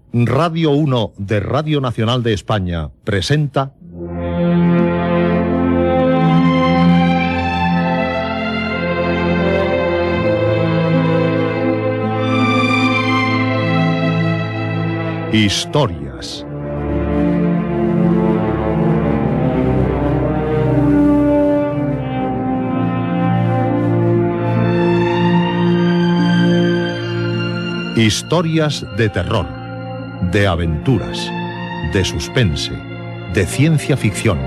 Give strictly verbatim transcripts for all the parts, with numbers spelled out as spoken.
Radio uno de Radio Nacional de España presenta Historias. Historias de terror, de aventuras, de suspense, de ciencia ficción.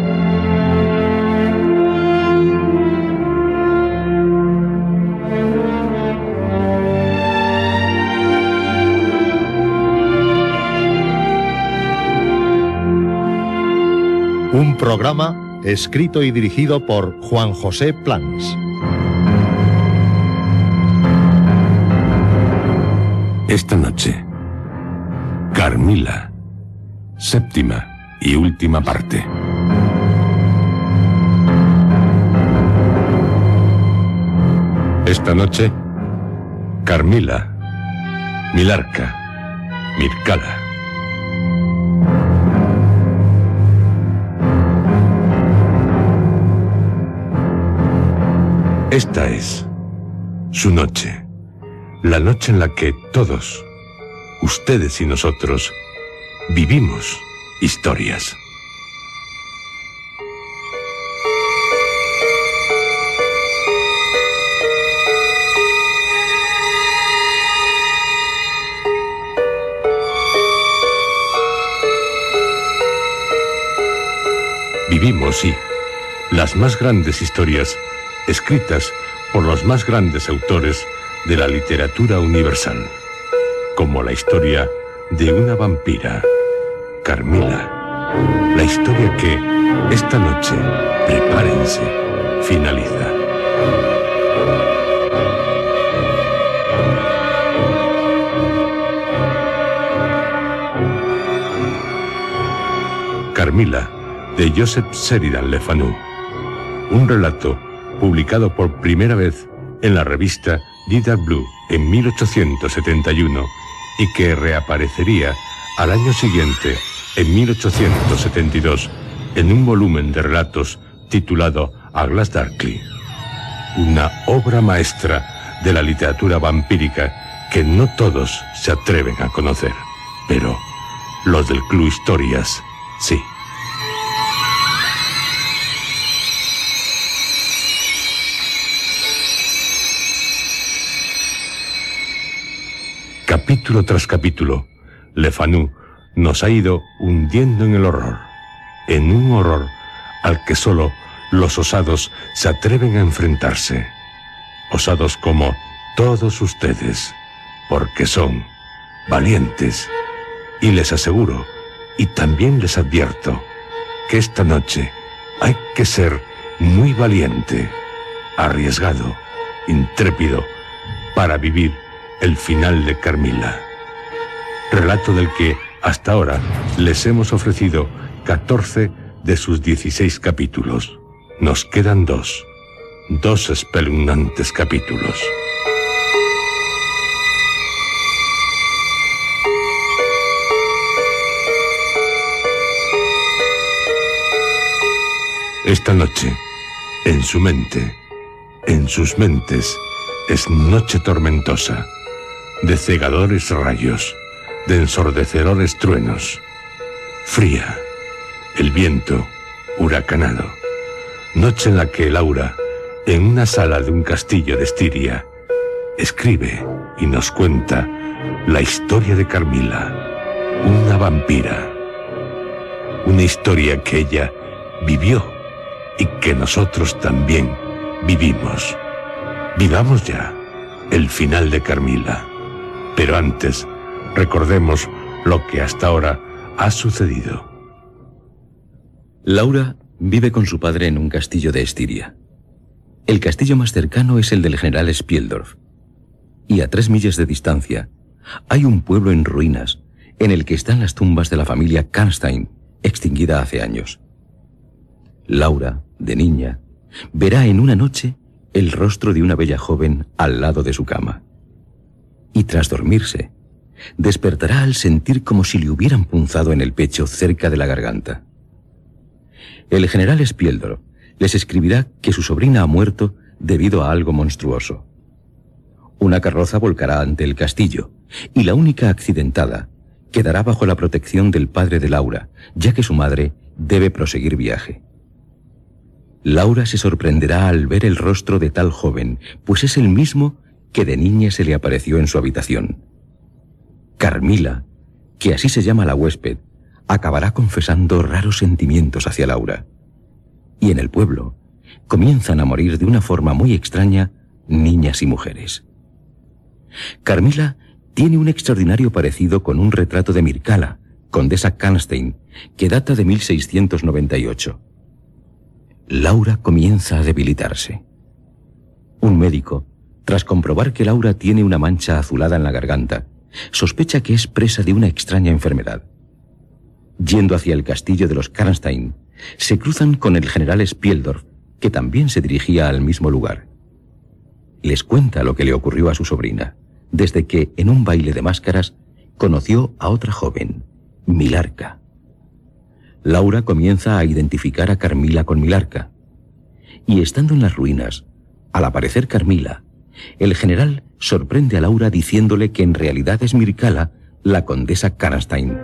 Un programa escrito y dirigido por Juan José Plans. Esta noche, Carmila, séptima y última parte. Esta noche, Carmila, Milarca, Mircala. Esta es su noche. La noche en la que todos, ustedes y nosotros, vivimos historias. Vivimos, sí, las más grandes historias escritas por los más grandes autores de la literatura universal, como la historia de una vampira, Carmila, la historia que, esta noche, prepárense, finaliza. Carmila, de Joseph Sheridan Le Fanu, un relato publicado por primera vez en la revista Didar Blue en mil ochocientos setenta y uno y que reaparecería al año siguiente, en mil ochocientos setenta y dos, en un volumen de relatos titulado A Glass Darkly. Una obra maestra de la literatura vampírica que no todos se atreven a conocer, pero los del Club Historias, sí. Capítulo tras capítulo, Le Fanu nos ha ido hundiendo en el horror, en un horror al que solo los osados se atreven a enfrentarse. Osados como todos ustedes, porque son valientes. Y les aseguro, y también les advierto, que esta noche hay que ser muy valiente, arriesgado, intrépido, para vivir el final de Carmila, relato del que hasta ahora les hemos ofrecido catorce de sus dieciséis capítulos. Nos quedan dos, dos espeluznantes capítulos. Esta noche, en su mente, en sus mentes, es noche tormentosa, de cegadores rayos, de ensordecedores truenos. Fría, el viento huracanado. Noche en la que Laura, en una sala de un castillo de Estiria, escribe y nos cuenta la historia de Carmila, una vampira. Una historia que ella vivió y que nosotros también vivimos. Vivamos ya el final de Carmila. Pero antes, recordemos lo que hasta ahora ha sucedido. Laura vive con su padre en un castillo de Estiria. El castillo más cercano es el del general Spieldorf. Y a tres millas de distancia hay un pueblo en ruinas en el que están las tumbas de la familia Karnstein, extinguida hace años. Laura, de niña, verá en una noche el rostro de una bella joven al lado de su cama. Y tras dormirse, despertará al sentir como si le hubieran punzado en el pecho cerca de la garganta. El general Spieldorf les escribirá que su sobrina ha muerto debido a algo monstruoso. Una carroza volcará ante el castillo y la única accidentada quedará bajo la protección del padre de Laura, ya que su madre debe proseguir viaje. Laura se sorprenderá al ver el rostro de tal joven, pues es el mismo que de niña se le apareció en su habitación. Carmila, que así se llama la huésped, acabará confesando raros sentimientos hacia Laura. Y en el pueblo comienzan a morir de una forma muy extraña niñas y mujeres. Carmila tiene un extraordinario parecido con un retrato de Mircala, condesa Karnstein, que data de mil seiscientos noventa y ocho. Laura comienza a debilitarse. Un médico, tras comprobar que Laura tiene una mancha azulada en la garganta, sospecha que es presa de una extraña enfermedad. Yendo hacia el castillo de los Karnstein, se cruzan con el general Spieldorf, que también se dirigía al mismo lugar. Les cuenta lo que le ocurrió a su sobrina, desde que, en un baile de máscaras, conoció a otra joven, Milarca. Laura comienza a identificar a Carmila con Milarca. Y estando en las ruinas, al aparecer Carmila, el general sorprende a Laura diciéndole que en realidad es Mircala, la condesa Karnstein.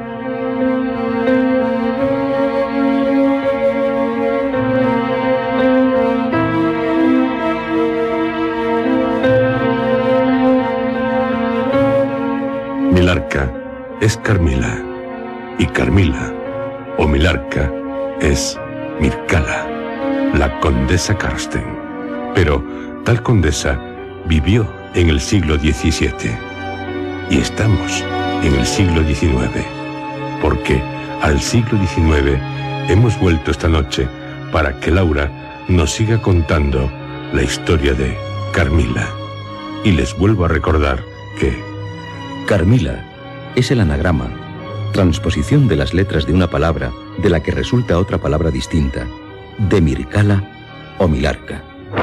Milarca es Carmila, y Carmila, o Milarca, es Mircala, la condesa Karnstein. Pero tal condesa vivió en el siglo diecisiete, y estamos en el siglo diecinueve, porque al siglo diecinueve hemos vuelto esta noche para que Laura nos siga contando la historia de Carmila. Y les vuelvo a recordar que Carmila es el anagrama, transposición de las letras de una palabra de la que resulta otra palabra distinta, de Mircala o Milarca.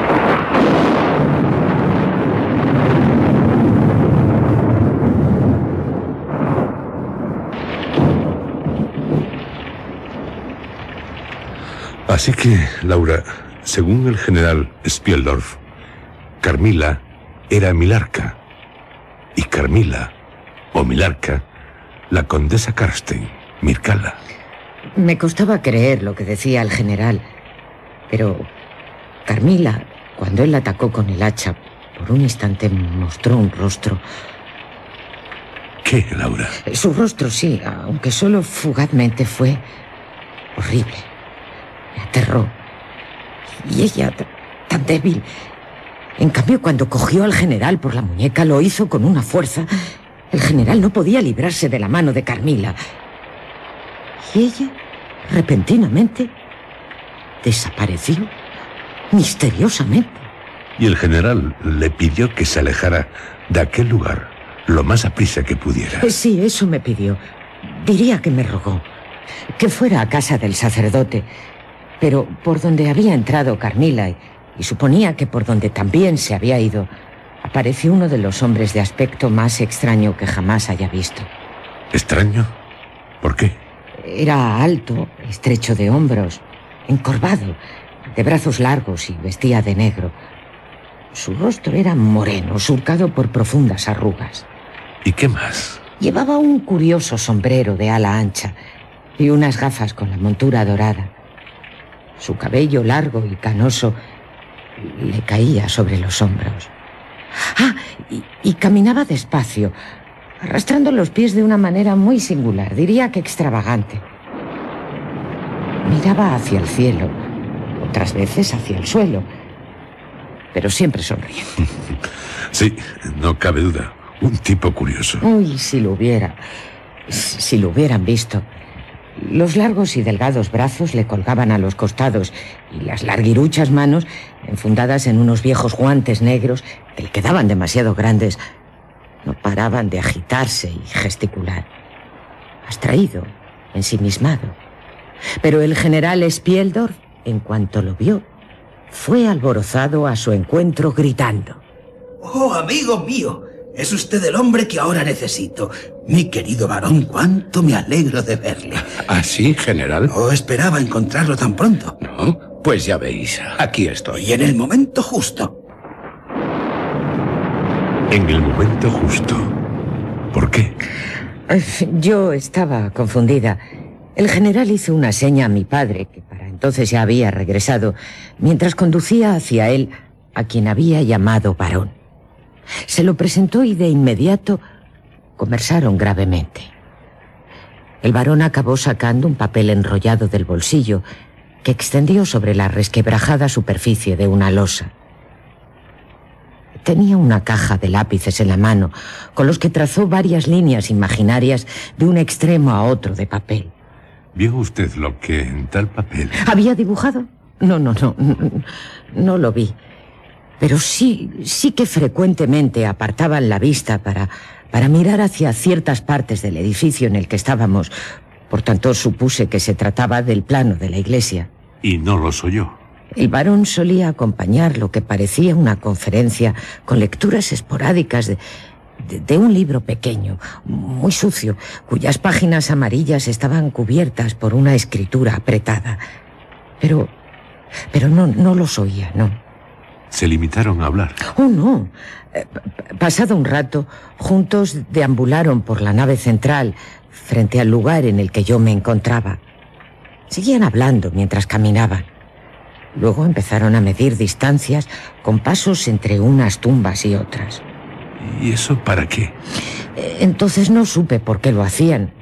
Así que, Laura, según el general Spieldorf, Carmila era Milarca, y Carmila, o Milarca, la condesa Karnstein, Mircala. Me costaba creer lo que decía el general, pero Carmila, cuando él la atacó con el hacha, por un instante mostró un rostro. ¿Qué, Laura? Su rostro sí, aunque solo fugazmente, fue horrible. Me aterró. Y ella, tan débil. En cambio, cuando cogió al general por la muñeca, lo hizo con una fuerza. El general no podía librarse de la mano de Carmila. Y ella, repentinamente, desapareció misteriosamente. Y el general le pidió que se alejara de aquel lugar lo más aprisa que pudiera. Sí, eso me pidió. Diría que me rogó que fuera a casa del sacerdote, pero por donde había entrado Carmila y, y suponía que por donde también se había ido, apareció uno de los hombres de aspecto más extraño que jamás haya visto. ¿Extraño? ¿Por qué? Era alto, estrecho de hombros, encorvado, de brazos largos y vestía de negro. Su rostro era moreno, surcado por profundas arrugas. ¿Y qué más? Llevaba un curioso sombrero de ala ancha y unas gafas con la montura dorada. Su cabello largo y canoso le caía sobre los hombros. Ah, y, y caminaba despacio, arrastrando los pies de una manera muy singular, diría que extravagante. Miraba hacia el cielo, otras veces hacia el suelo, pero siempre sonriente. Sí, no cabe duda. Un tipo curioso. Uy, si lo hubiera. Si lo hubieran visto. Los largos y delgados brazos le colgaban a los costados y las larguiruchas manos, enfundadas en unos viejos guantes negros que le quedaban demasiado grandes, no paraban de agitarse y gesticular. Abstraído, ensimismado. Pero el general Spieldorf, en cuanto lo vio, fue alborozado a su encuentro gritando: ¡Oh, amigo mío! Es usted el hombre que ahora necesito. Mi querido varón, cuánto me alegro de verle. ¿Ah, sí, general? No esperaba encontrarlo tan pronto. No, pues ya veis, aquí estoy. Y en el momento justo. En el momento justo. ¿Por qué? Yo estaba confundida. El general hizo una seña a mi padre, que para entonces ya había regresado, mientras conducía hacia él a quien había llamado varón. Se lo presentó y de inmediato conversaron gravemente. El varón acabó sacando un papel enrollado del bolsillo que extendió sobre la resquebrajada superficie de una losa. Tenía una caja de lápices en la mano, con los que trazó varias líneas imaginarias de un extremo a otro de papel. ¿Vio usted lo que en tal papel? ¿Había dibujado? No, no, no, no, no lo vi. Pero sí, sí que frecuentemente apartaban la vista para, para mirar hacia ciertas partes del edificio en el que estábamos. Por tanto, supuse que se trataba del plano de la iglesia. Y no los oyó. El varón solía acompañar lo que parecía una conferencia con lecturas esporádicas de, de, de un libro pequeño, muy sucio, cuyas páginas amarillas estaban cubiertas por una escritura apretada. Pero, pero no, no los oía, no. ¿Se limitaron a hablar? Oh, no. Eh, pasado un rato, juntos deambularon por la nave central, frente al lugar en el que yo me encontraba. Seguían hablando mientras caminaban. Luego empezaron a medir distancias con pasos entre unas tumbas y otras. ¿Y eso para qué? Entonces no supe por qué lo hacían.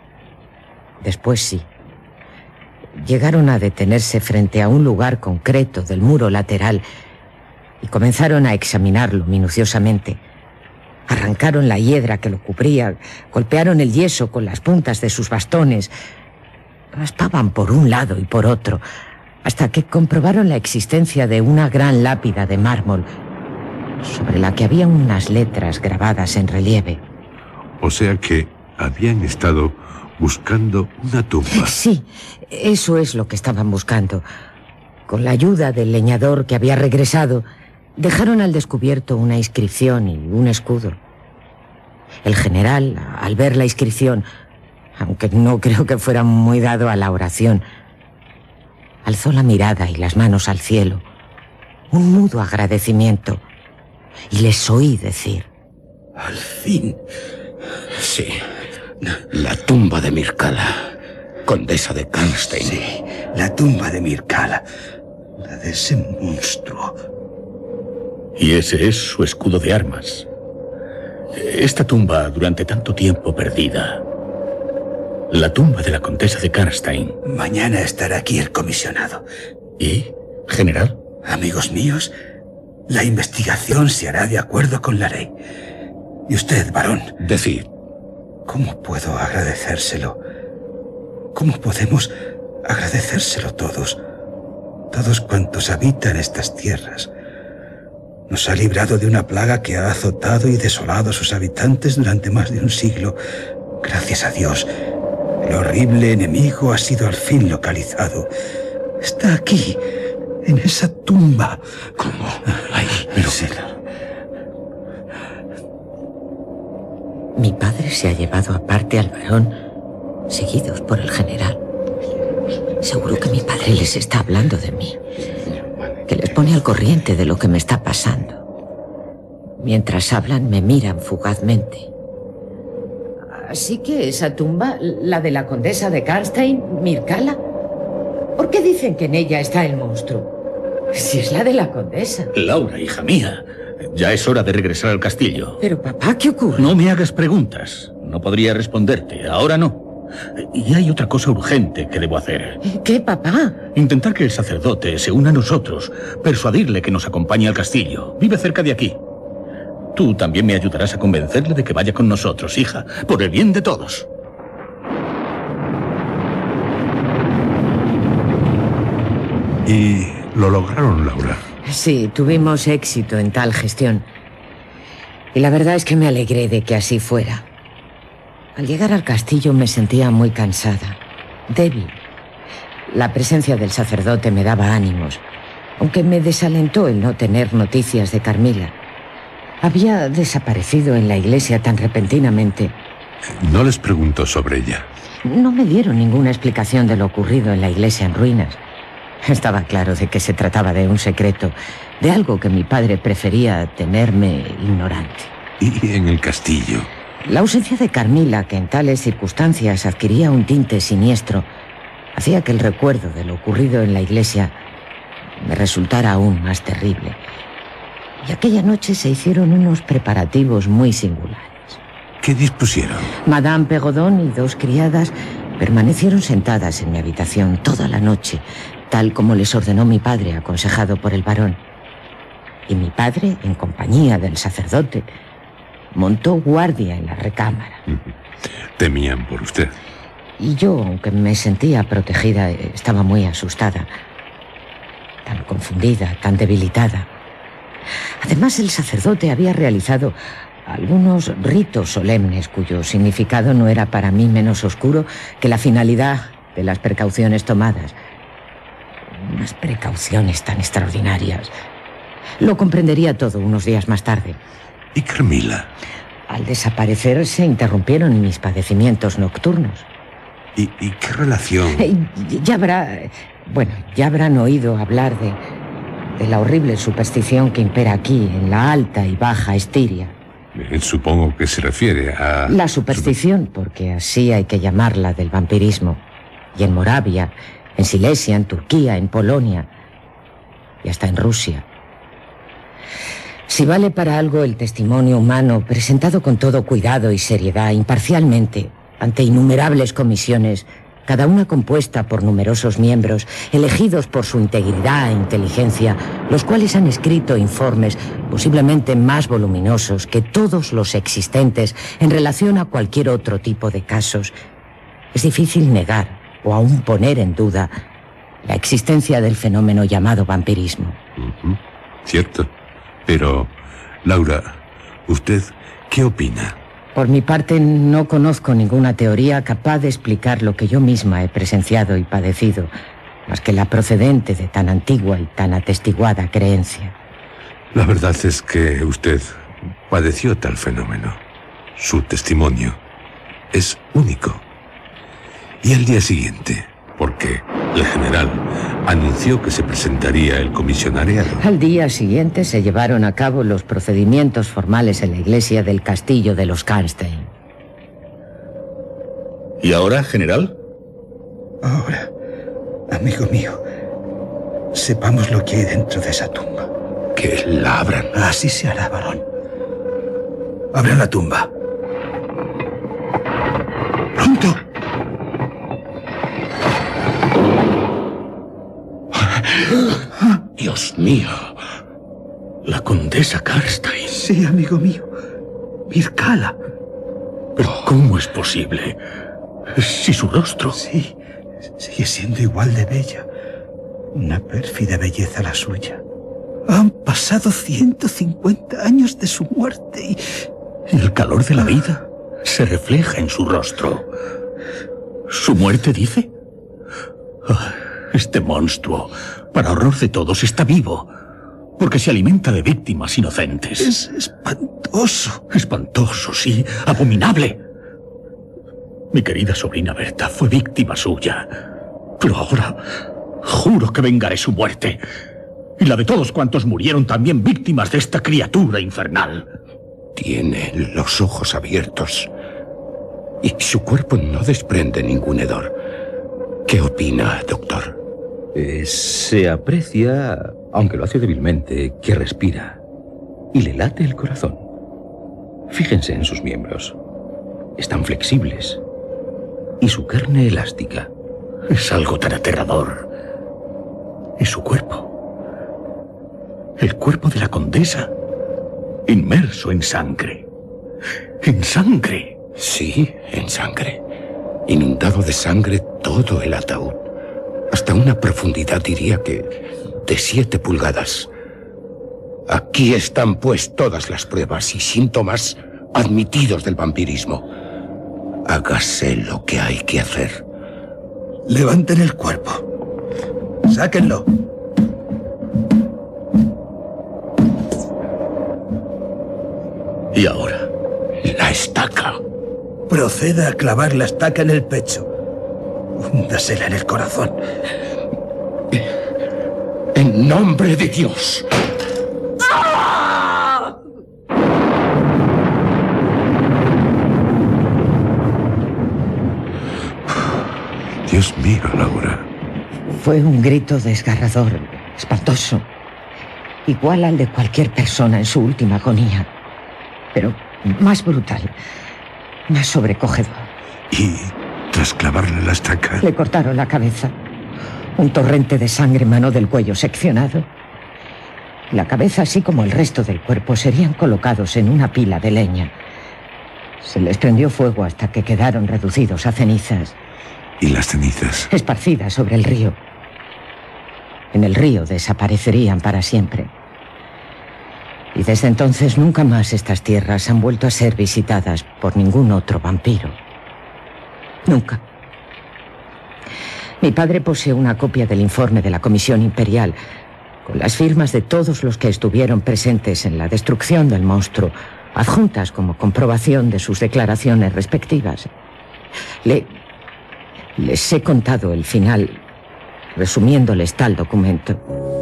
Después sí. Llegaron a detenerse frente a un lugar concreto del muro lateral y comenzaron a examinarlo minuciosamente. Arrancaron la hiedra que lo cubría, golpearon el yeso con las puntas de sus bastones, raspaban por un lado y por otro, hasta que comprobaron la existencia de una gran lápida de mármol, sobre la que había unas letras grabadas en relieve. O sea que habían estado buscando una tumba. Sí, eso es lo que estaban buscando. Con la ayuda del leñador que había regresado, dejaron al descubierto una inscripción y un escudo. El general, al ver la inscripción, aunque no creo que fuera muy dado a la oración, alzó la mirada y las manos al cielo, un mudo agradecimiento, y les oí decir: Al fin. Sí, la tumba de Mircala, condesa de Karnstein. Sí, la tumba de Mircala, la de ese monstruo. Y ese es su escudo de armas. Esta tumba, durante tanto tiempo perdida, la tumba de la condesa de Karnstein. Mañana estará aquí el comisionado. ¿Y, general? Amigos míos, la investigación se hará de acuerdo con la ley. Y usted, varón. Decid. ¿Cómo puedo agradecérselo? ¿Cómo podemos agradecérselo todos? Todos cuantos habitan estas tierras. Nos ha librado de una plaga que ha azotado y desolado a sus habitantes durante más de un siglo. Gracias a Dios, el horrible enemigo ha sido al fin localizado. Está aquí, en esa tumba. ¿Cómo? Ay, pero... Sí. Mi padre se ha llevado aparte al varón, seguidos por el general. Seguro que mi padre les está hablando de mí, que les pone al corriente de lo que me está pasando. Mientras hablan, me miran fugazmente. Así que esa tumba, la de la condesa de Karnstein, Mircala, ¿por qué dicen que en ella está el monstruo? Si es la de la condesa. Laura, hija mía, ya es hora de regresar al castillo. Pero papá, ¿qué ocurre? No me hagas preguntas. No podría responderte, ahora no. Y hay otra cosa urgente que debo hacer. ¿Qué, papá? Intentar que el sacerdote se una a nosotros, persuadirle que nos acompañe al castillo. Vive cerca de aquí. Tú también me ayudarás a convencerle de que vaya con nosotros, hija, por el bien de todos. ¿Y lo lograron, Laura? Sí, tuvimos éxito en tal gestión. Y la verdad es que me alegré de que así fuera. Al llegar al castillo me sentía muy cansada, débil. La presencia del sacerdote me daba ánimos, aunque me desalentó el no tener noticias de Carmila. Había desaparecido en la iglesia tan repentinamente. No les preguntó sobre ella. No me dieron ninguna explicación de lo ocurrido en la iglesia en ruinas. Estaba claro de que se trataba de un secreto, de algo que mi padre prefería tenerme ignorante. ¿Y en el castillo? La ausencia de Carmila, que en tales circunstancias adquiría un tinte siniestro, hacía que el recuerdo de lo ocurrido en la iglesia me resultara aún más terrible. Y aquella noche se hicieron unos preparativos muy singulares. ¿Qué dispusieron? Madame Perrodon y dos criadas permanecieron sentadas en mi habitación toda la noche, tal como les ordenó mi padre, aconsejado por el barón. Y mi padre, en compañía del sacerdote, montó guardia en la recámara. Temían por usted. Y yo, aunque me sentía protegida, estaba muy asustada. Tan confundida, tan debilitada. Además, el sacerdote había realizado algunos ritos solemnes cuyo significado no era para mí menos oscuro que la finalidad de las precauciones tomadas. Unas precauciones tan extraordinarias. Lo comprendería todo unos días más tarde. ¿Y Carmila? Al desaparecer se interrumpieron mis padecimientos nocturnos. ¿Y, y qué relación? Eh, ya habrá... Bueno, ya habrán oído hablar de, de la horrible superstición que impera aquí, en la Alta y Baja Estiria. Eh, supongo que se refiere a... La superstición, porque así hay que llamarla, del vampirismo. Y en Moravia, en Silesia, en Turquía, en Polonia y hasta en Rusia. Si vale para algo el testimonio humano, presentado con todo cuidado y seriedad, imparcialmente, ante innumerables comisiones, cada una compuesta por numerosos miembros, elegidos por su integridad e inteligencia, los cuales han escrito informes posiblemente más voluminosos que todos los existentes en relación a cualquier otro tipo de casos, es difícil negar o aún poner en duda la existencia del fenómeno llamado vampirismo. Uh-huh. Cierto. Pero, Laura, ¿usted qué opina? Por mi parte, no conozco ninguna teoría capaz de explicar lo que yo misma he presenciado y padecido, más que la procedente de tan antigua y tan atestiguada creencia. La verdad es que usted padeció tal fenómeno. Su testimonio es único. Y al día siguiente, porque el general anunció que se presentaría el comisionariado. Al día siguiente se llevaron a cabo los procedimientos formales en la iglesia del castillo de los Karnstein. ¿Y ahora, general? Ahora, amigo mío, sepamos lo que hay dentro de esa tumba. Que la abran. Así se hará, varón. Abran la tumba. ¡Pronto! Dios mío. La condesa Karnstein. Sí, amigo mío. Mircala. ¿Pero cómo es posible? Si su rostro... Sí, sigue siendo igual de bella. Una pérfida belleza la suya. Han pasado ciento cincuenta años de su muerte y... El calor de la vida se refleja en su rostro. ¿Su muerte, dice? Ah, este monstruo, para horror de todos, está vivo, porque se alimenta de víctimas inocentes. Es espantoso. Espantoso, sí, abominable. Mi querida sobrina Berta fue víctima suya, pero ahora juro que vengaré su muerte, y la de todos cuantos murieron también víctimas de esta criatura infernal. Tiene los ojos abiertos y su cuerpo no desprende ningún hedor. ¿Qué opina, doctor? Eh, se aprecia, aunque lo hace débilmente, que respira y le late el corazón. Fíjense en sus miembros. Están flexibles y su carne elástica. Es algo tan aterrador. ¿Y su cuerpo? El cuerpo de la condesa, inmerso en sangre. ¡En sangre! Sí, en sangre. Inundado de sangre todo el ataúd. Hasta una profundidad, diría que, de siete pulgadas. Aquí están, pues, todas las pruebas y síntomas admitidos del vampirismo. Hágase lo que hay que hacer. Levanten el cuerpo. Sáquenlo. estaca. Proceda a clavar la estaca en el pecho. Húndasela en el corazón. En nombre de Dios. Dios mío, Laura. Fue un grito desgarrador, espantoso, igual al de cualquier persona en su última agonía, pero más brutal, más sobrecogedor. Y tras clavarle la estaca... Le cortaron la cabeza. Un torrente de sangre emanó del cuello seccionado. La cabeza, así como el resto del cuerpo, serían colocados en una pila de leña. Se les prendió fuego hasta que quedaron reducidos a cenizas. ¿Y las cenizas? Esparcidas sobre el río. En el río desaparecerían para siempre. Y desde entonces nunca más estas tierras han vuelto a ser visitadas por ningún otro vampiro. Nunca. Mi padre posee una copia del informe de la Comisión Imperial, con las firmas de todos los que estuvieron presentes en la destrucción del monstruo, adjuntas como comprobación de sus declaraciones respectivas. Le... Les he contado el final, resumiéndoles tal documento.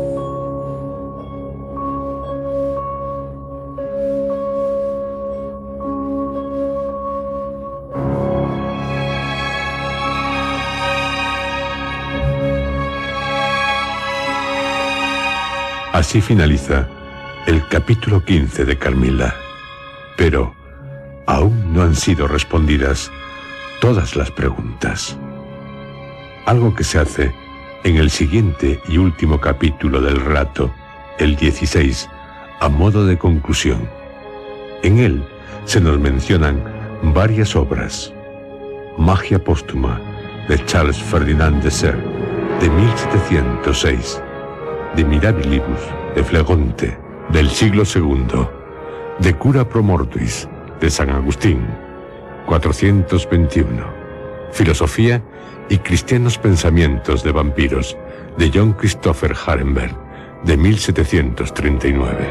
Así finaliza el capítulo quince de Carmila. Pero aún no han sido respondidas todas las preguntas. Algo que se hace en el siguiente y último capítulo del relato, el dieciséis, a modo de conclusión. En él se nos mencionan varias obras. Magia póstuma, de Charles Ferdinand de Serres, de mil setecientos seis. De Mirabilibus, de Flegonte, del siglo segundo. De Cura Pro Mortuis, de San Agustín, cuatrocientos veintiuno. Filosofía y cristianos pensamientos de vampiros, de John Christopher Harenberg, de mil setecientos treinta y nueve.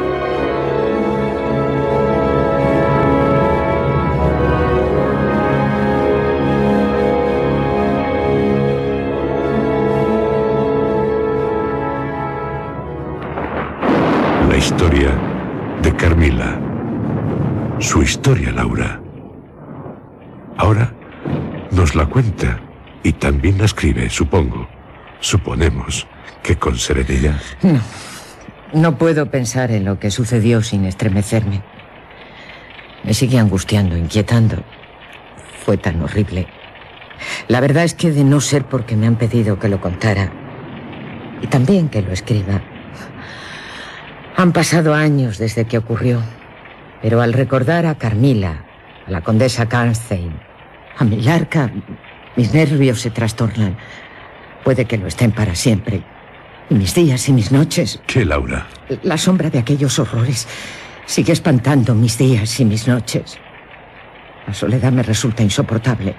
La historia de Carmila. Su historia, Laura. Ahora nos la cuenta y también la escribe, supongo. Suponemos que con serenidad. No, no puedo pensar en lo que sucedió sin estremecerme. Me sigue angustiando, inquietando. Fue tan horrible. La verdad es que de no ser porque me han pedido que lo contara, y también que lo escriba. Han pasado años desde que ocurrió, pero al recordar a Carmila, a la condesa Karnstein, a Milarca, mis nervios se trastornan. Puede que lo estén para siempre. Y mis días y mis noches... ¿Qué, Laura? La sombra de aquellos horrores sigue espantando mis días y mis noches. La soledad me resulta insoportable.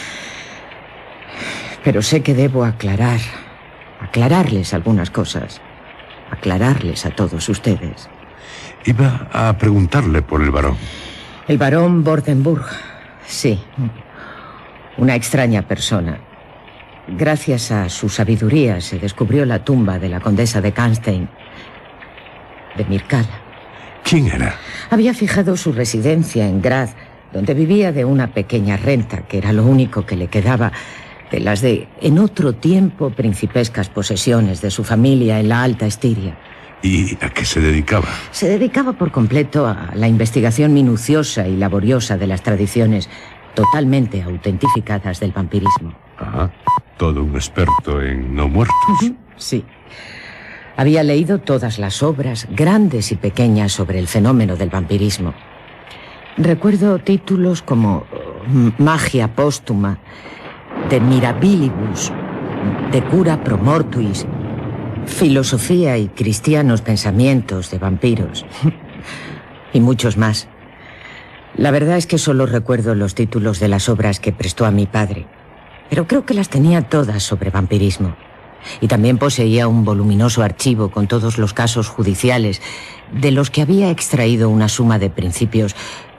Pero sé que debo aclarar, aclararles algunas cosas. Aclararles a todos ustedes. Iba a preguntarle por el varón. El barón Bordenburg, sí. Una extraña persona. Gracias a su sabiduría se descubrió la tumba de la condesa de Karnstein, de Mircala. ¿Quién era? Había fijado su residencia en Graz, donde vivía de una pequeña renta, que era lo único que le quedaba de las de, en otro tiempo, principescas posesiones de su familia en la Alta Estiria. ¿Y a qué se dedicaba? Se dedicaba por completo a la investigación minuciosa y laboriosa de las tradiciones totalmente autentificadas del vampirismo. Ajá, todo un experto en no muertos. Uh-huh. Sí. Había leído todas las obras, grandes y pequeñas, sobre el fenómeno del vampirismo. Recuerdo títulos como Magia póstuma, de Mirabilibus, de Cura Pro Mortuis, Filosofía y cristianos pensamientos de vampiros, y muchos más. La verdad es que solo recuerdo los títulos de las obras que prestó a mi padre, pero creo que las tenía todas sobre vampirismo. Y también poseía un voluminoso archivo con todos los casos judiciales de los que había extraído una suma de principios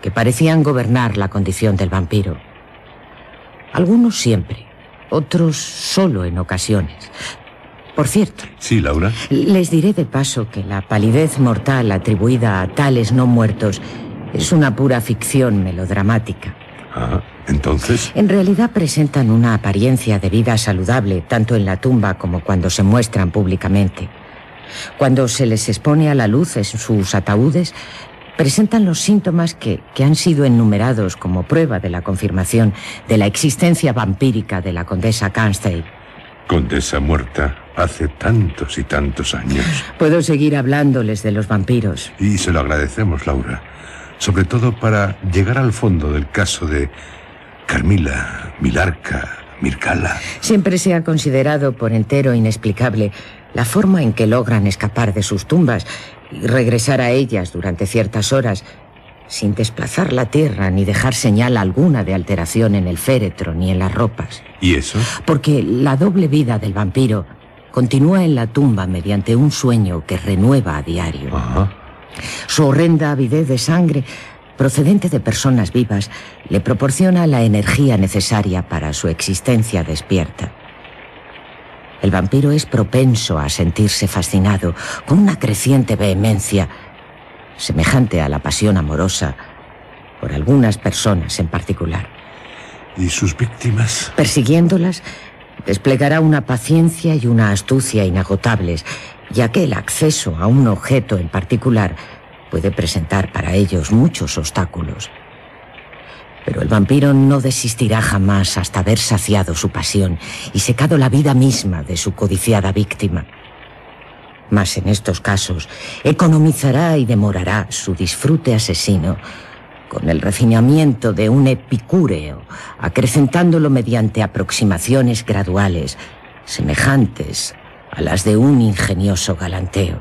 que parecían gobernar la condición del vampiro. Algunos siempre, otros solo en ocasiones. Por cierto... Sí, Laura. Les diré de paso que la palidez mortal atribuida a tales no muertos es una pura ficción melodramática. Ah, ¿entonces? En realidad presentan una apariencia de vida saludable, tanto en la tumba como cuando se muestran públicamente. Cuando se les expone a la luz en sus ataúdes, presentan los síntomas que, que han sido enumerados como prueba de la confirmación de la existencia vampírica de la condesa Karnstein. Condesa muerta hace tantos y tantos años. Puedo seguir hablándoles de los vampiros. Y se lo agradecemos, Laura. Sobre todo para llegar al fondo del caso de Carmila, Milarca, Mircala. Siempre se ha considerado por entero inexplicable la forma en que logran escapar de sus tumbas y regresar a ellas durante ciertas horas sin desplazar la tierra ni dejar señal alguna de alteración en el féretro ni en las ropas. ¿Y eso? Porque la doble vida del vampiro continúa en la tumba mediante un sueño que renueva a diario. Ajá. Su horrenda avidez de sangre, procedente de personas vivas, le proporciona la energía necesaria para su existencia despierta. El vampiro es propenso a sentirse fascinado con una creciente vehemencia, semejante a la pasión amorosa, por algunas personas en particular. ¿Y sus víctimas? Persiguiéndolas, desplegará una paciencia y una astucia inagotables, ya que el acceso a un objeto en particular puede presentar para ellos muchos obstáculos. Pero el vampiro no desistirá jamás hasta haber saciado su pasión y secado la vida misma de su codiciada víctima. Mas en estos casos, economizará y demorará su disfrute asesino con el refinamiento de un epicúreo, acrecentándolo mediante aproximaciones graduales, semejantes a las de un ingenioso galanteo.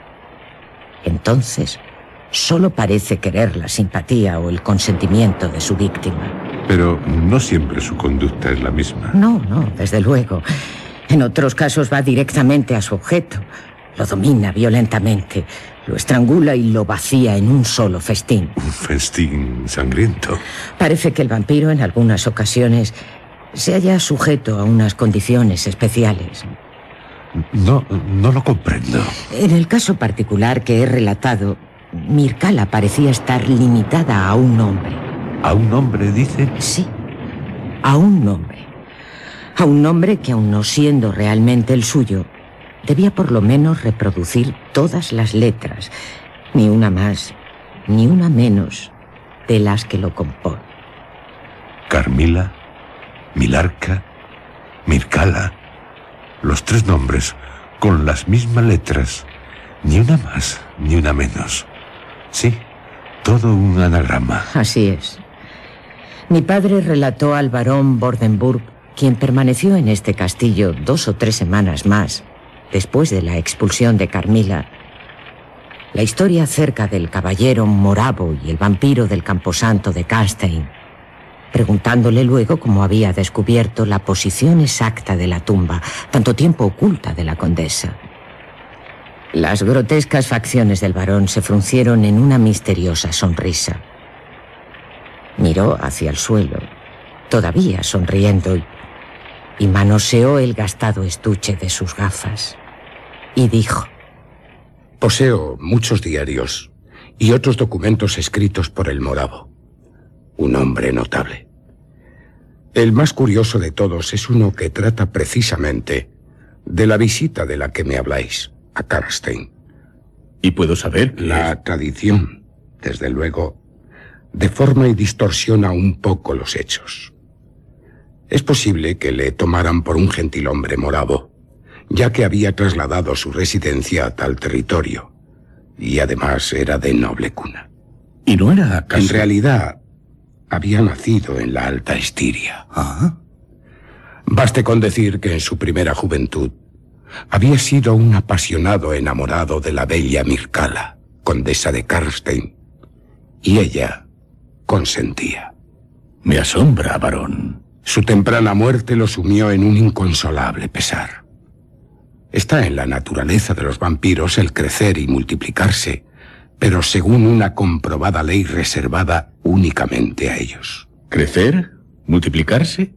Entonces, solo parece querer la simpatía o el consentimiento de su víctima. Pero no siempre su conducta es la misma. No, no, desde luego. En otros casos va directamente a su objeto, lo domina violentamente, lo estrangula y lo vacía en un solo festín. Un festín sangriento. Parece que el vampiro en algunas ocasiones se halla sujeto a unas condiciones especiales. No, no lo comprendo. En el caso particular que he relatado, Mircala parecía estar limitada a un nombre. ¿A un nombre, dice? Sí, a un nombre. A un nombre que, aun no siendo realmente el suyo, debía por lo menos reproducir todas las letras, ni una más, ni una menos, de las que lo componen. Carmila, Milarca, Mircala. Los tres nombres con las mismas letras, ni una más, ni una menos. Sí, todo un anagrama. Así es. Mi padre relató al barón Bordenburg, quien permaneció en este castillo dos o tres semanas más, después de la expulsión de Carmila, la historia acerca del caballero moravo y el vampiro del camposanto de Karnstein, preguntándole luego cómo había descubierto la posición exacta de la tumba, tanto tiempo oculta de la condesa. Las grotescas facciones del varón se fruncieron en una misteriosa sonrisa. Miró hacia el suelo, todavía sonriendo, y, y manoseó el gastado estuche de sus gafas. Y dijo: poseo muchos diarios y otros documentos escritos por el moravo. Un hombre notable. El más curioso de todos es uno que trata precisamente de la visita de la que me habláis a Karnstein. ¿Y puedo saber qué La es? tradición, desde luego, deforma y distorsiona un poco los hechos. Es posible que le tomaran por un gentilhombre moravo, ya que había trasladado su residencia a tal territorio, y además era de noble cuna. ¿Y no era acaso...? En realidad, había nacido en la Alta Estiria. ¿Ah? Baste con decir que en su primera juventud había sido un apasionado enamorado de la bella Mircala, condesa de Karnstein, y ella consentía. Me asombra, varón. Su temprana muerte lo sumió en un inconsolable pesar. Está en la naturaleza de los vampiros el crecer y multiplicarse, pero según una comprobada ley reservada únicamente a ellos. ¿Crecer? ¿Multiplicarse?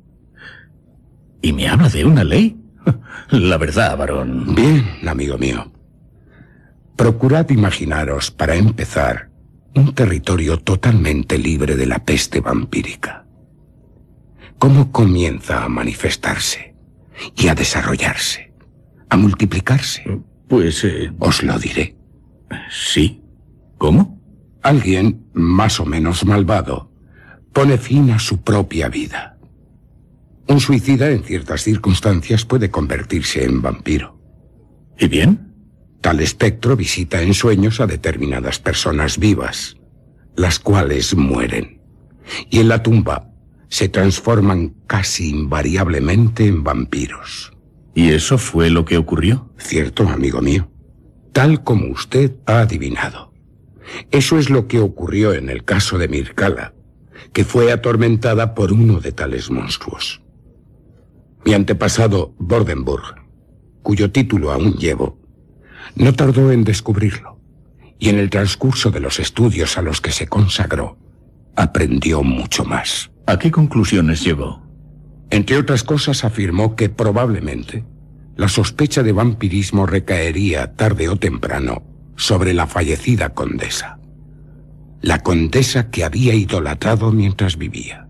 ¿Y me habla de una ley? La verdad, varón. Bien, amigo mío. Procurad imaginaros, para empezar, un territorio totalmente libre de la peste vampírica. ¿Cómo comienza a manifestarse y a desarrollarse, a multiplicarse? Pues... Eh... Os lo diré. ¿Sí? ¿Cómo? Alguien, más o menos malvado, pone fin a su propia vida. Un suicida en ciertas circunstancias puede convertirse en vampiro. ¿Y bien? Tal espectro visita en sueños a determinadas personas vivas, las cuales mueren, y en la tumba se transforman casi invariablemente en vampiros. ¿Y eso fue lo que ocurrió? Cierto, amigo mío. Tal como usted ha adivinado. Eso es lo que ocurrió en el caso de Mircala, que fue atormentada por uno de tales monstruos. Mi antepasado, Vordenburg, cuyo título aún llevo, no tardó en descubrirlo, y en el transcurso de los estudios a los que se consagró, aprendió mucho más. ¿A qué conclusiones llegó? Entre otras cosas, afirmó que probablemente la sospecha de vampirismo recaería tarde o temprano sobre la fallecida condesa. La condesa que había idolatrado mientras vivía.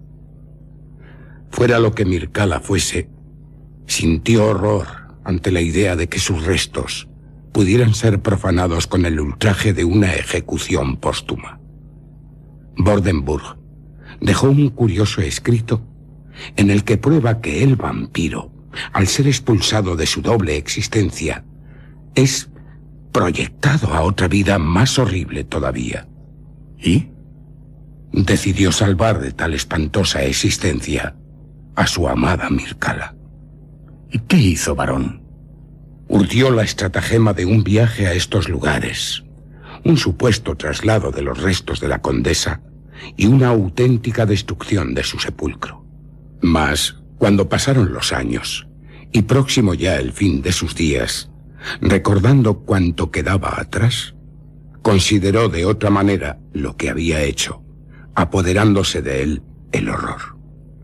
Fuera lo que Mircala fuese, sintió horror ante la idea de que sus restos pudieran ser profanados con el ultraje de una ejecución póstuma. Vordenburg dejó un curioso escrito en el que prueba que el vampiro, al ser expulsado de su doble existencia, es proyectado a otra vida más horrible todavía. ¿Y? Decidió salvar de tal espantosa existencia a su amada Mircala. ¿Y qué hizo, varón? Urdió la estratagema de un viaje a estos lugares, un supuesto traslado de los restos de la condesa y una auténtica destrucción de su sepulcro. Mas, cuando pasaron los años, y próximo ya el fin de sus días, recordando cuanto quedaba atrás, consideró de otra manera lo que había hecho, apoderándose de él el horror.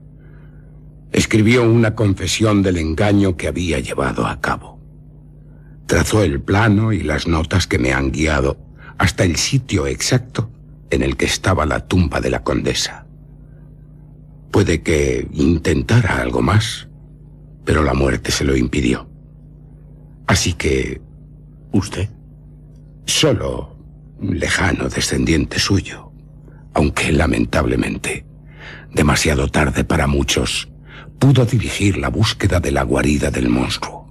Escribió una confesión del engaño que había llevado a cabo. Trazó el plano y las notas que me han guiado hasta el sitio exacto en el que estaba la tumba de la condesa. Puede que intentara algo más, pero la muerte se lo impidió. Así que... ¿Usted? Solo un lejano descendiente suyo, aunque lamentablemente, demasiado tarde para muchos, pudo dirigir la búsqueda de la guarida del monstruo.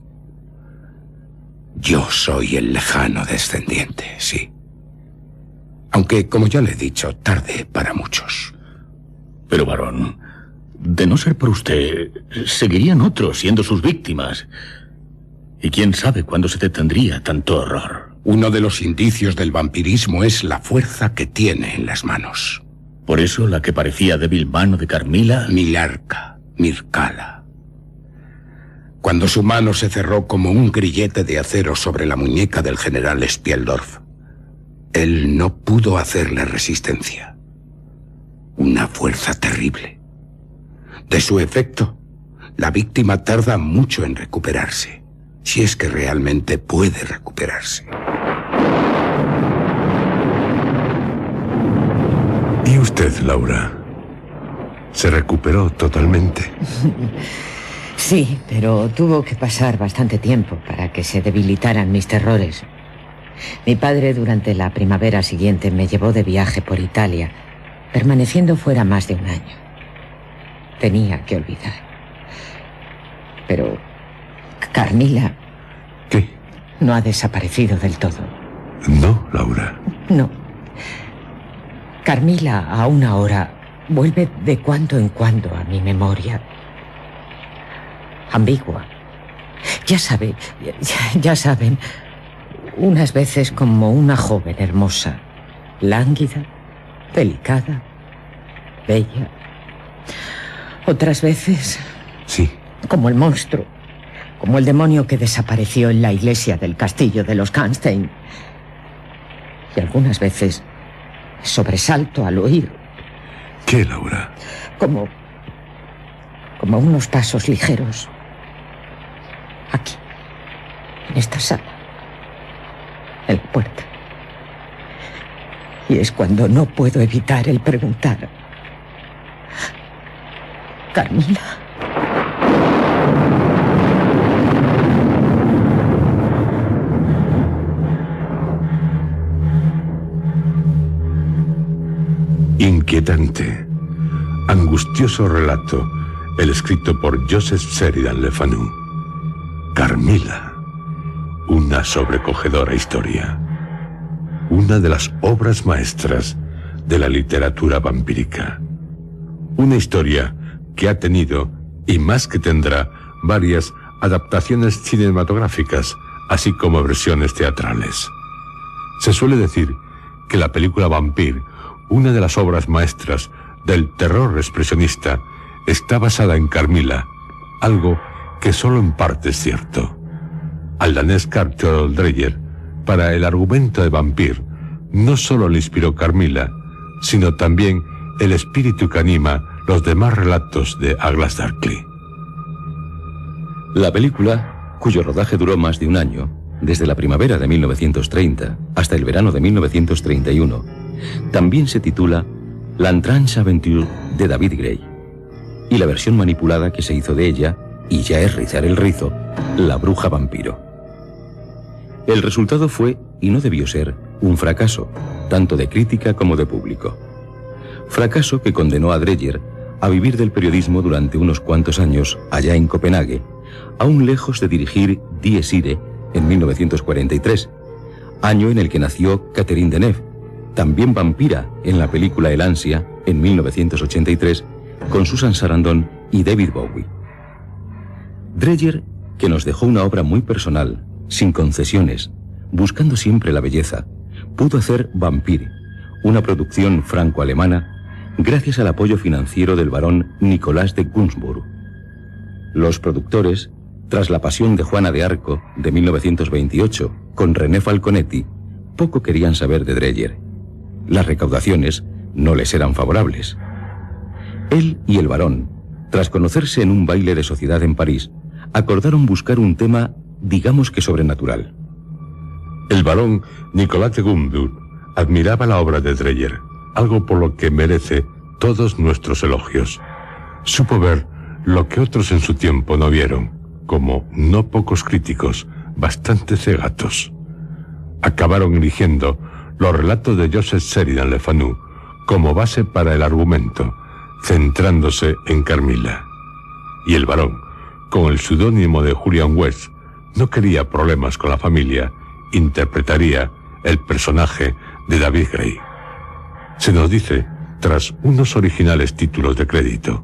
Yo soy el lejano descendiente, sí. Aunque, como ya le he dicho, tarde para muchos. Pero, varón, de no ser por usted, seguirían otros siendo sus víctimas. Y quién sabe cuándo se detendría tanto horror. Uno de los indicios del vampirismo es la fuerza que tiene en las manos. Por eso la que parecía débil mano de Carmila... Milarca, Mircala. Cuando su mano se cerró como un grillete de acero sobre la muñeca del general Spieldorf, él no pudo hacerle resistencia. Una fuerza terrible. De su efecto, la víctima tarda mucho en recuperarse, si es que realmente puede recuperarse. ¿Y usted, Laura? ¿Se recuperó totalmente? Sí, pero tuvo que pasar bastante tiempo para que se debilitaran mis terrores. Mi padre durante la primavera siguiente me llevó de viaje por Italia, permaneciendo fuera más de un año. Tenía que olvidar. Pero Carmila... ¿Qué? No ha desaparecido del todo. No, Laura. No. Carmila, aún ahora, vuelve de cuando en cuando a mi memoria. Ambigua. Ya sabe, ya, ya saben, unas veces como una joven hermosa, lánguida, delicada, bella. Otras veces... Sí. Como el monstruo, como el demonio que desapareció en la iglesia del castillo de los Canstein. Y algunas veces sobresalto al oír. ¿Qué, Laura? Como... como unos pasos ligeros. Aquí, en esta sala, en la puerta. Y es cuando no puedo evitar el preguntar: ¿Carmila? Inquietante, angustioso relato, el escrito por Joseph Sheridan Le Fanu. Carmila, una sobrecogedora historia. Una de las obras maestras de la literatura vampírica. Una historia que ha tenido, y más que tendrá, varias adaptaciones cinematográficas, así como versiones teatrales. Se suele decir que la película Vampir, una de las obras maestras del terror expresionista, está basada en Carmila, algo que solo en parte es cierto. Al danés Carl Theodor Dreyer, para el argumento de Vampir, no solo le inspiró Carmila, sino también el espíritu que anima los demás relatos de Douglas Darkley. La película, cuyo rodaje duró más de un año, desde la primavera de mil novecientos treinta hasta el verano de mil novecientos treinta y uno, también se titula L'Étrange Aventure de David Gray, y la versión manipulada que se hizo de ella, y ya es rizar el rizo, La Bruja Vampiro. El resultado fue, y no debió ser, un fracaso, tanto de crítica como de público. Fracaso que condenó a Dreyer a vivir del periodismo durante unos cuantos años allá en Copenhague, aún lejos de dirigir Dies Irae en mil novecientos cuarenta y tres, año en el que nació Catherine Deneuve, también vampira en la película El Ansia en mil novecientos ochenta y tres, con Susan Sarandon y David Bowie. Dreyer, que nos dejó una obra muy personal, sin concesiones, buscando siempre la belleza, pudo hacer Vampir, una producción franco-alemana, gracias al apoyo financiero del barón Nicolás de Gunzburg. Los productores, tras La Pasión de Juana de Arco de mil novecientos veintiocho, con René Falconetti, poco querían saber de Dreyer. Las recaudaciones no les eran favorables. Él y el barón, tras conocerse en un baile de sociedad en París, acordaron buscar un tema, digamos que sobrenatural. El barón Nicolás de Gunzburg admiraba la obra de Dreyer, algo por lo que merece todos nuestros elogios. Supo ver lo que otros en su tiempo no vieron, como no pocos críticos, bastante cegatos. Acabaron eligiendo los relatos de Joseph Sheridan Le Fanu como base para el argumento, centrándose en Carmila. Y el barón, con el seudónimo de Julian West, no quería problemas con la familia, interpretaría el personaje de David Gray. Se nos dice, tras unos originales títulos de crédito: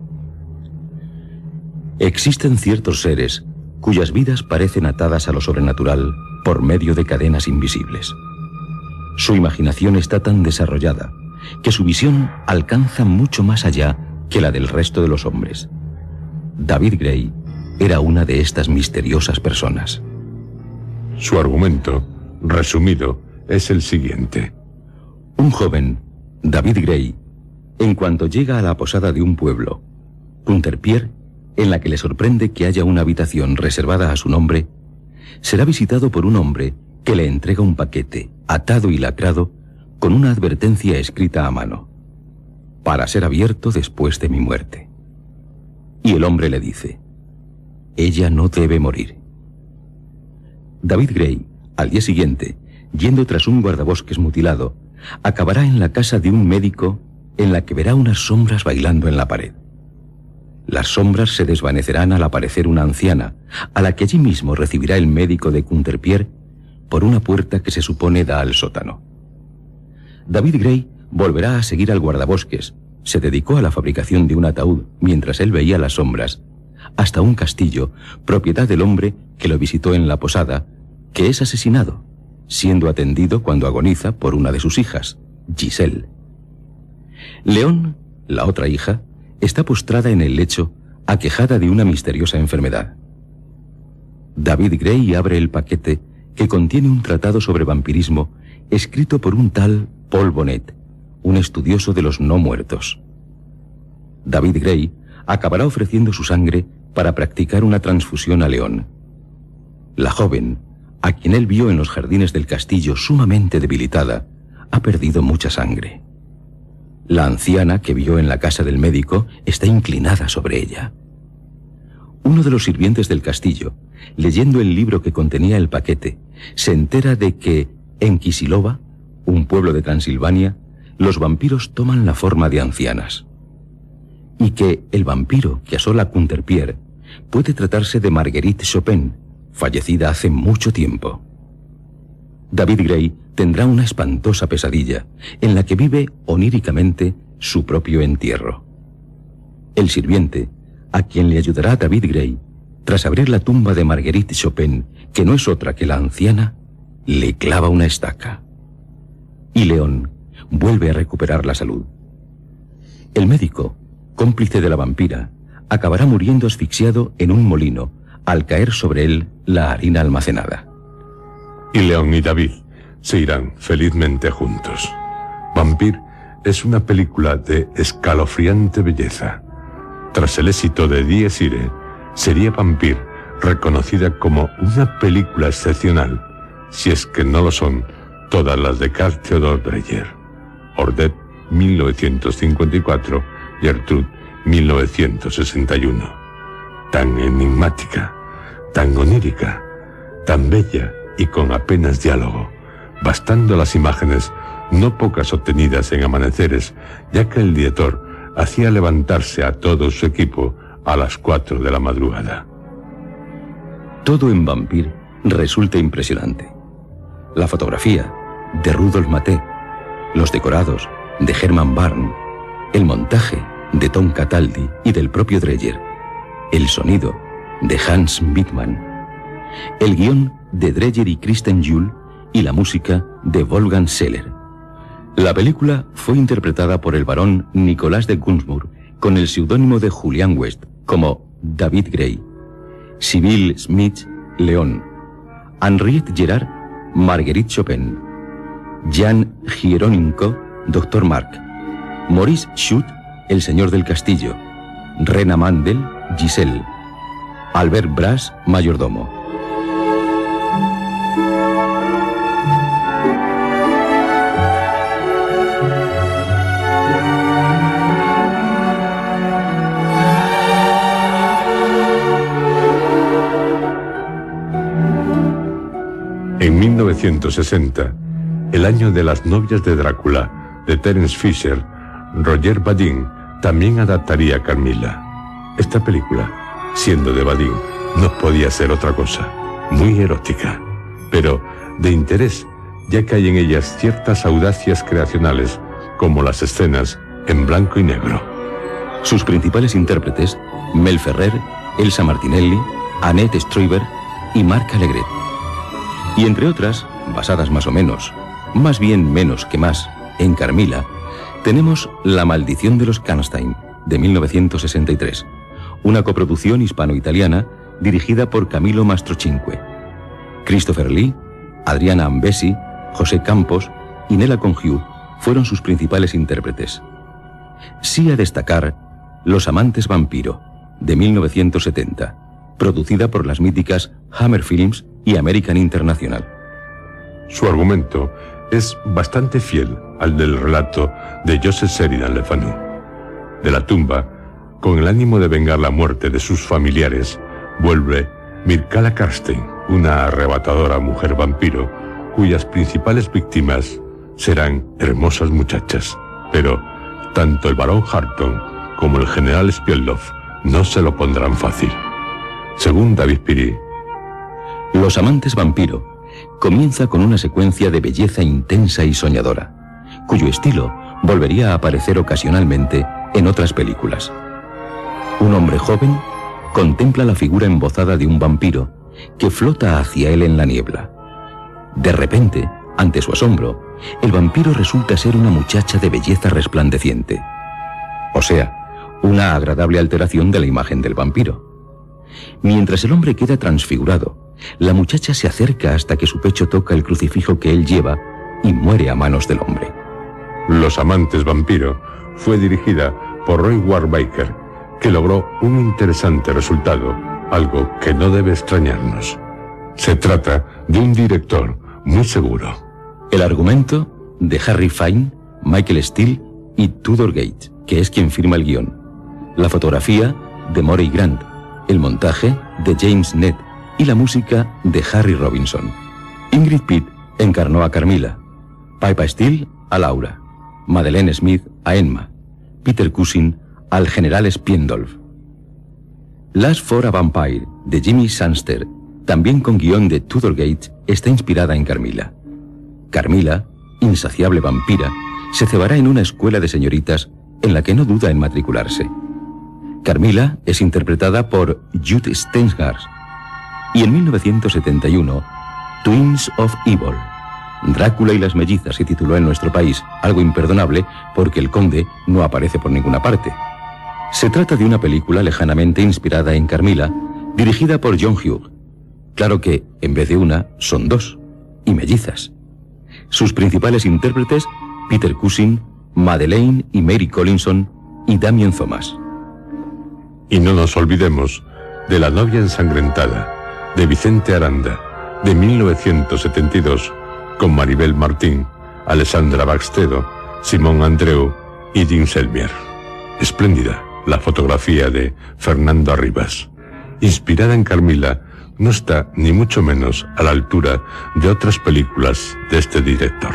existen ciertos seres cuyas vidas parecen atadas a lo sobrenatural por medio de cadenas invisibles. Su imaginación está tan desarrollada que su visión alcanza mucho más allá que la del resto de los hombres. David Gray era una de estas misteriosas personas. Su argumento, resumido, es el siguiente. Un joven, David Gray, en cuanto llega a la posada de un pueblo, Punterpierre, en la que le sorprende que haya una habitación reservada a su nombre, será visitado por un hombre que le entrega un paquete, atado y lacrado, con una advertencia escrita a mano: para ser abierto después de mi muerte. Y el hombre le dice: ella no debe morir. David Gray, al día siguiente, yendo tras un guardabosques mutilado, acabará en la casa de un médico en la que verá unas sombras bailando en la pared. Las sombras se desvanecerán al aparecer una anciana, a la que allí mismo recibirá el médico de Punterpierre por una puerta que se supone da al sótano. David Gray volverá a seguir al guardabosques, se dedicó a la fabricación de un ataúd mientras él veía las sombras, hasta un castillo, propiedad del hombre que lo visitó en la posada, que es asesinado, siendo atendido cuando agoniza por una de sus hijas, Giselle. León, la otra hija, está postrada en el lecho, aquejada de una misteriosa enfermedad. David Gray abre el paquete que contiene un tratado sobre vampirismo escrito por un tal Paul Bonnet, un estudioso de los no muertos. David Gray acabará ofreciendo su sangre para practicar una transfusión a León. La joven, a quien él vio en los jardines del castillo sumamente debilitada, ha perdido mucha sangre. La anciana que vio en la casa del médico está inclinada sobre ella. Uno de los sirvientes del castillo, leyendo el libro que contenía el paquete, se entera de que en Kisilova, un pueblo de Transilvania, los vampiros toman la forma de ancianas. Y que el vampiro que asola Kunterpierre puede tratarse de Marguerite Chopin, fallecida hace mucho tiempo. David Gray tendrá una espantosa pesadilla en la que vive oníricamente su propio entierro. El sirviente, a quien le ayudará David Gray, tras abrir la tumba de Marguerite Chopin, que no es otra que la anciana, le clava una estaca. Y León vuelve a recuperar la salud. El médico, cómplice de la vampira, acabará muriendo asfixiado en un molino al caer sobre él la harina almacenada. Y León y David se irán felizmente juntos. Vampir es una película de escalofriante belleza. Tras el éxito de Dies Irae, sería Vampir reconocida como una película excepcional, si es que no lo son todas las de Carl Theodor Dreyer. Ordet, mil novecientos cincuenta y cuatro, Gertrude, mil novecientos sesenta y uno. Tan enigmática, tan onírica, tan bella y con apenas diálogo, bastando las imágenes no pocas obtenidas en amaneceres, ya que el director hacía levantarse a todo su equipo a las cuatro de la madrugada. Todo en Vampir resulta impresionante. La fotografía, de Rudolf Maté, los decorados, de Hermann Barn, el montaje, de Tom Cataldi y del propio Dreyer, el sonido, de Hans Wittmann, el guión, de Dreyer y Kristen Juhl, y la música, de Wolfgang Seller. La película fue interpretada por el barón Nicolás de Gunzburg con el seudónimo de Julian West como David Gray, Sybil Smith, León, Henriette Gerard, Marguerite Chopin, Jan Hieroninko, doctor Mark, Maurice Schutt, el señor del castillo, Rena Mandel, Giselle, Albert Brass, mayordomo. En mil novecientos sesenta, el año de Las novias de Drácula, de Terence Fisher, Roger Vadim también adaptaría Carmilla. Esta película, siendo de Vadim, no podía ser otra cosa, muy erótica, pero de interés, ya que hay en ellas ciertas audacias creacionales, como las escenas en blanco y negro. Sus principales intérpretes, Mel Ferrer, Elsa Martinelli, Annette Struyver y Marc Allegret. Y entre otras, basadas más o menos, más bien menos que más, en Carmilla, tenemos La maldición de los Karnstein, de mil novecientos sesenta y tres, una coproducción hispano-italiana dirigida por Camillo Mastrocinque. Christopher Lee, Adriana Ambesi, José Campos y Nella Congiu fueron sus principales intérpretes. Sí a destacar Los amantes vampiro, de mil novecientos setenta, producida por las míticas Hammer Films y American International. Su argumento es bastante fiel al del relato de Joseph Sheridan Le Fanu. De la tumba, con el ánimo de vengar la muerte de sus familiares, vuelve Mircalla Karnstein, una arrebatadora mujer vampiro, cuyas principales víctimas serán hermosas muchachas. Pero tanto el barón Harton como el general Spieldov no se lo pondrán fácil. Según David Piri, Los amantes vampiro comienza con una secuencia de belleza intensa y soñadora, cuyo estilo volvería a aparecer ocasionalmente en otras películas. Un hombre joven contempla la figura embozada de un vampiro que flota hacia él en la niebla. De repente, ante su asombro, el vampiro resulta ser una muchacha de belleza resplandeciente. O sea, una agradable alteración de la imagen del vampiro. Mientras el hombre queda transfigurado, la muchacha se acerca hasta que su pecho toca el crucifijo que él lleva y muere a manos del hombre. Los amantes vampiro fue dirigida por Roy Ward Baker, que logró un interesante resultado, algo que no debe extrañarnos. Se trata de un director muy seguro. El argumento de Harry Fine, Michael Steele y Tudor Gates, que es quien firma el guión. La fotografía de Morey Grant, el montaje de James Nett y la música de Harry Robinson. Ingrid Pitt encarnó a Carmilla, Pippa Steele a Laura, Madeleine Smith a Emma, Peter Cushing al general Spiendolf. Last for a Vampire, de Jimmy Sandster, también con guión de Tudor Gates, está inspirada en Carmilla. Carmilla, insaciable vampira, se cebará en una escuela de señoritas en la que no duda en matricularse. Carmilla es interpretada por Jude Steinhardt. Y en mil novecientos setenta y uno, Twins of Evil, Drácula y las mellizas, se tituló en nuestro país, algo imperdonable porque el conde no aparece por ninguna parte. Se trata de una película lejanamente inspirada en Carmilla, dirigida por John Hughes. Claro que, en vez de una, son dos, y mellizas. Sus principales intérpretes, Peter Cushing, Madeleine y Mary Collinson y Damien Thomas. Y no nos olvidemos de La novia ensangrentada, de Vicente Aranda, de mil novecientos setenta y dos, con Maribel Martín, Alessandra Baxtedo, Simón Andreu y Dean Selmier. Espléndida la fotografía de Fernando Arribas. Inspirada en Carmilla, no está ni mucho menos a la altura de otras películas de este director.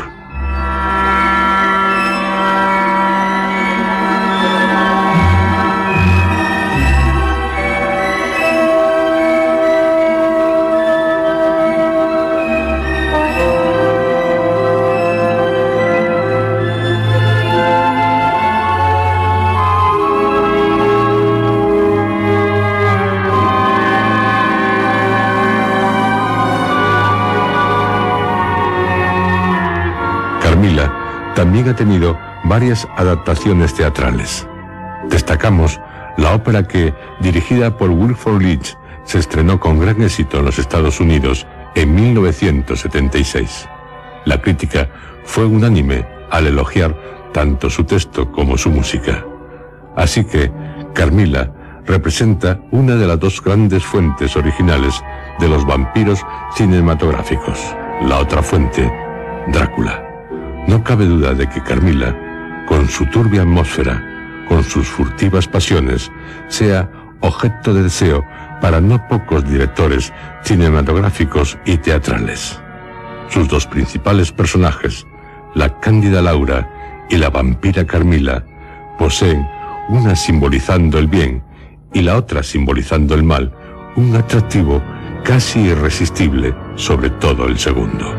También ha tenido varias adaptaciones teatrales. Destacamos la ópera que, dirigida por Wilford Leach, se estrenó con gran éxito en los Estados Unidos en mil novecientos setenta y seis. La crítica fue unánime al elogiar tanto su texto como su música. Así que Carmilla representa una de las dos grandes fuentes originales de los vampiros cinematográficos. La otra fuente, Drácula. No cabe duda de que Carmilla, con su turbia atmósfera, con sus furtivas pasiones, sea objeto de deseo para no pocos directores cinematográficos y teatrales. Sus dos principales personajes, la cándida Laura y la vampira Carmilla, poseen, una simbolizando el bien y la otra simbolizando el mal, un atractivo casi irresistible, sobre todo el segundo.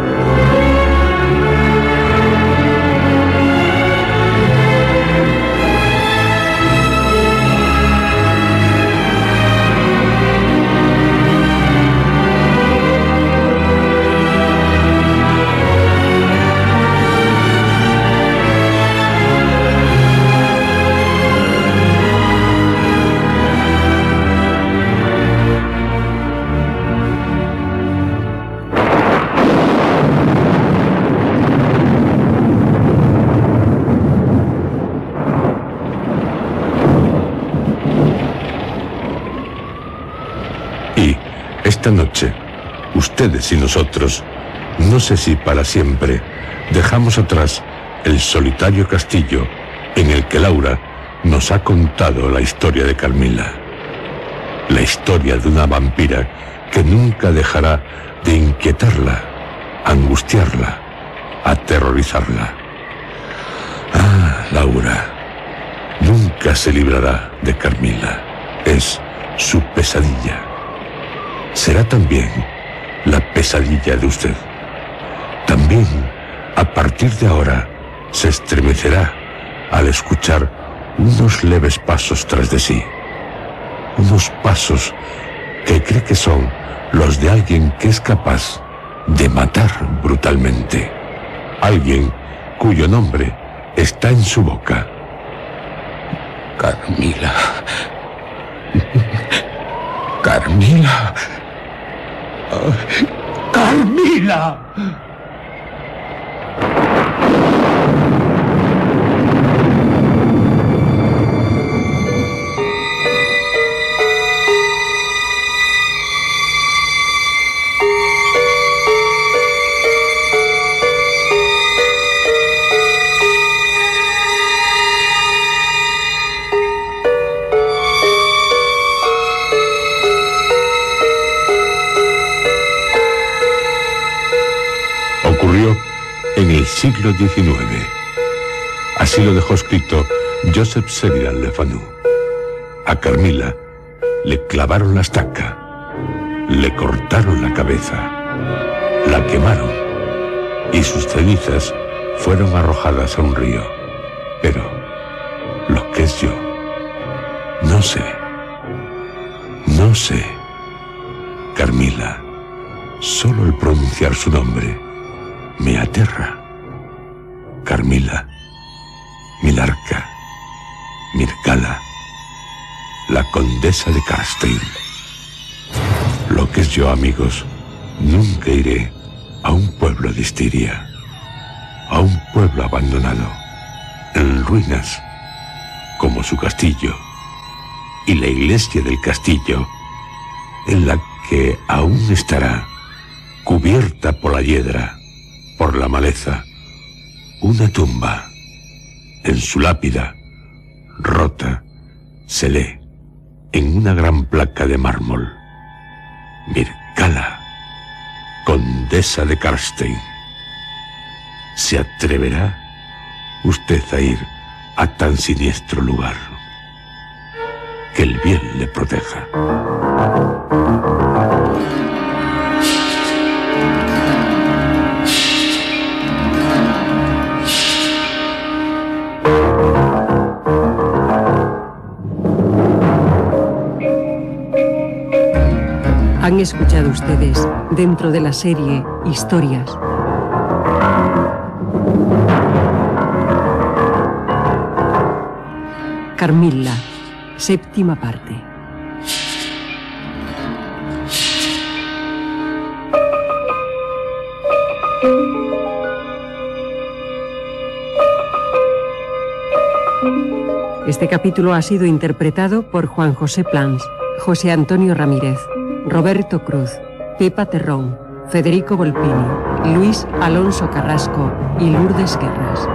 Esta noche, ustedes y nosotros, no sé si para siempre, dejamos atrás el solitario castillo en el que Laura nos ha contado la historia de Carmilla. La historia de una vampira que nunca dejará de inquietarla, angustiarla, aterrorizarla. Ah, Laura, nunca se librará de Carmilla. Es su pesadilla. Será también la pesadilla de usted. También, a partir de ahora, se estremecerá al escuchar unos leves pasos tras de sí. Unos pasos que cree que son los de alguien que es capaz de matar brutalmente. Alguien cuyo nombre está en su boca. Carmilla. Carmilla. Oh, Carmilla. siglo diecinueve. Así lo dejó escrito Joseph Sheridan Le Fanu. A Carmila le clavaron la estaca, le cortaron la cabeza, la quemaron y sus cenizas fueron arrojadas a un río. Pero lo que es yo, no sé, no sé. Carmila, solo el pronunciar su nombre me aterra. Carmila, Milarca, Mircala, la condesa de Karstein. Lo que es yo, amigos, nunca iré a un pueblo de Estiria, a un pueblo abandonado, en ruinas, como su castillo, y la iglesia del castillo, en la que aún estará, cubierta por la hiedra, por la maleza, una tumba. En su lápida, rota, se lee, en una gran placa de mármol, Mircala, condesa de Karstein. ¿Se atreverá usted a ir a tan siniestro lugar? Que el bien le proteja. Han escuchado ustedes, dentro de la serie Historias, Carmilla, séptima parte. Este capítulo ha sido interpretado por Juan José Plans, José Antonio Ramírez, Roberto Cruz, Pepa Terrón, Federico Volpini, Luis Alonso Carrasco y Lourdes Guerras.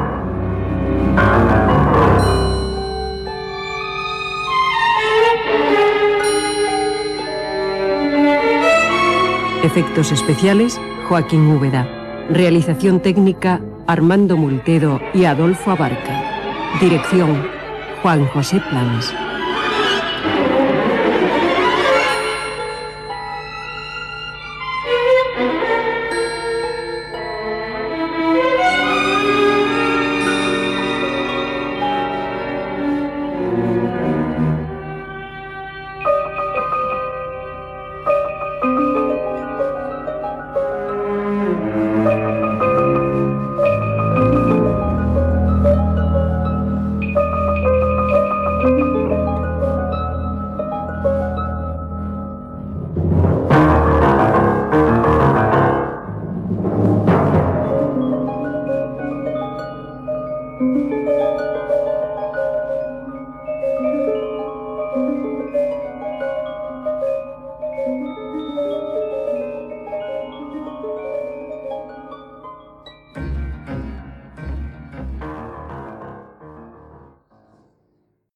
Efectos especiales, Joaquín Úbeda. Realización técnica, Armando Multedo y Adolfo Abarca. Dirección, Juan José Plans.